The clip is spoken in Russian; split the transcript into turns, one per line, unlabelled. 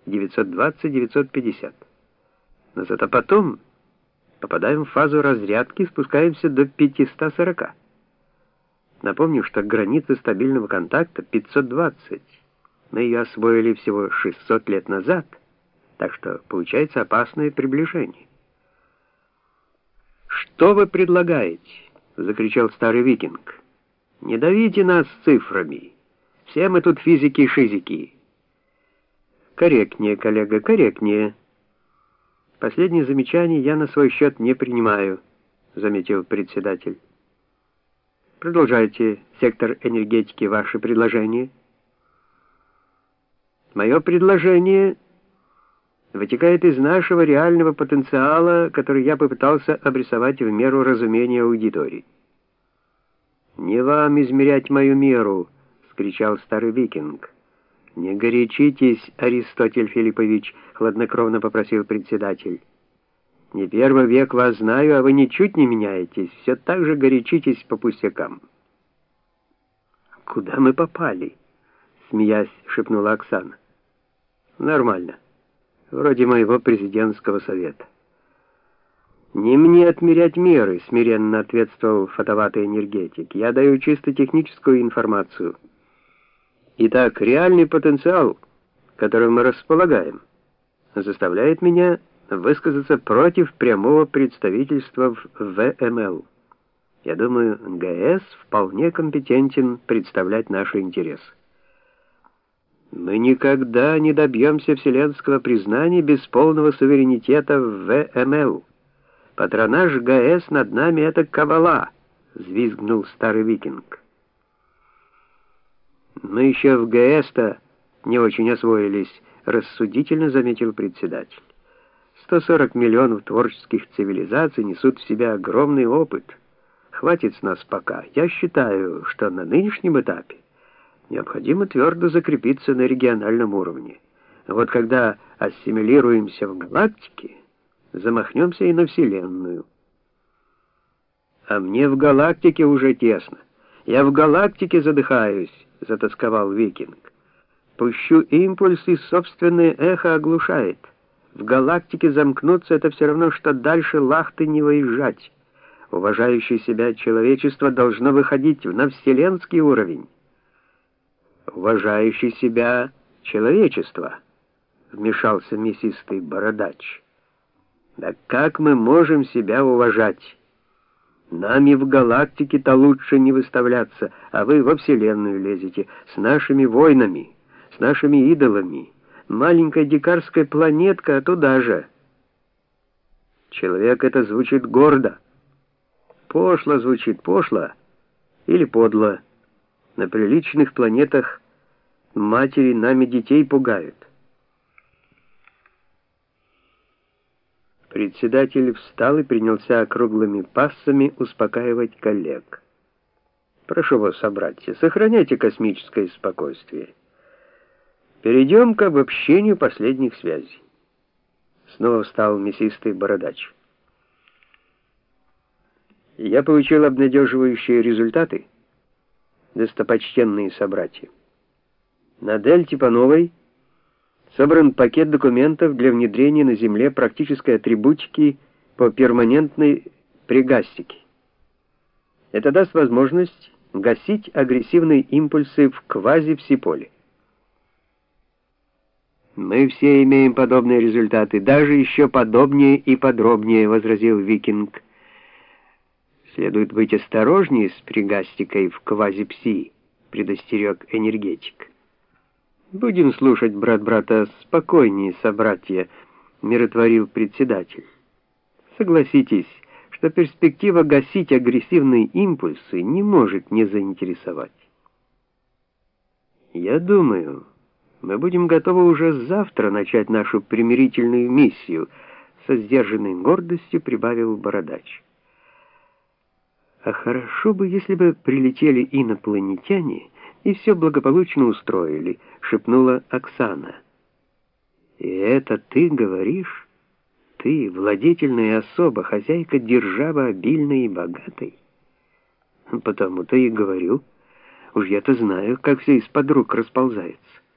920-950. Но зато потом попадаем в фазу разрядки и спускаемся до 540. Напомню, что граница стабильного контакта 520. Мы ее освоили всего 600 лет назад, так что получается опасное приближение. «Что вы предлагаете?» — закричал старый викинг. «Не давите нас цифрами. Все мы тут физики-шизики». «Корректнее, коллега, корректнее. Последнее замечание я на свой счет не принимаю», — заметил председатель. «Продолжайте, сектор энергетики, ваше предложение». «Мое предложение вытекает из нашего реального потенциала, который я попытался обрисовать в меру разумения аудитории». «Не вам измерять мою меру», — вскричал старый викинг. «Не горячитесь, Аристотель Филиппович», — хладнокровно попросил председатель. «Не первый век вас знаю, а вы ничуть не меняетесь, все так же горячитесь по пустякам». «Куда мы попали?» — смеясь, шепнула Оксана. «Нормально. Вроде моего президентского совета». «Не мне отмерять меры», — смиренно ответствовал фотоватый энергетик. «Я даю чисто техническую информацию. Итак, реальный потенциал, которым мы располагаем, заставляет меня высказаться против прямого представительства в ВМЛ. Я думаю, ГС вполне компетентен представлять наши интересы. Мы никогда не добьемся вселенского признания без полного суверенитета в ВМЛ. Патронаж ГС над нами — это кабала», — взвизгнул старый викинг. «Мы еще в ГС-то не очень освоились», — рассудительно заметил председатель. 140 миллионов творческих цивилизаций несут в себе огромный опыт. Хватит с нас пока. Я считаю, что на нынешнем этапе необходимо твердо закрепиться на региональном уровне. Вот когда ассимилируемся в галактике, замахнемся и на Вселенную. «А мне в галактике уже тесно. Я в галактике задыхаюсь», — затосковал викинг. «Пущу импульс, и собственное эхо оглушает. В галактике замкнуться — это все равно, что дальше Лахты не выезжать. Уважающее себя человечество должно выходить на вселенский уровень». «Уважающий себя человечество», — вмешался мясистый бородач. «Да как мы можем себя уважать? Нами в галактике-то лучше не выставляться, а вы во Вселенную лезете с нашими войнами, с нашими идолами. Маленькая дикарская планетка, а туда же». «Человек» — это звучит гордо. Пошло звучит, пошло или подло. На приличных планетах матери нами детей пугают. Председатель встал и принялся округлыми пассами успокаивать коллег. «Прошу вас, собратья, сохраняйте космическое спокойствие. Перейдем к обобщению последних связей». Снова встал мясистый бородач. «Я получил обнадеживающие результаты, достопочтенные собратья. На Дельте по новой собран пакет документов для внедрения на Земле практической атрибутики по перманентной пригастике. Это даст возможность гасить агрессивные импульсы в квази-всеполе. Мы все имеем подобные результаты, даже еще подобнее и подробнее», — возразил викинг. «Следует быть осторожнее с пригастикой в квази-пси», — предостерег энергетик. «Будем слушать брат брата спокойнее, собратья», — миротворил председатель. «Согласитесь, что перспектива гасить агрессивные импульсы не может не заинтересовать. Я думаю, мы будем готовы уже завтра начать нашу примирительную миссию», — со сдержанной гордостью прибавил бородач. «А хорошо бы, если бы прилетели инопланетяне и все благополучно устроили», — шепнула Оксана. «И это ты говоришь? Ты, владетельная особа, хозяйка державы обильной и богатой?» «Потому-то и говорю. Уж я-то знаю, как все из-под рук расползается».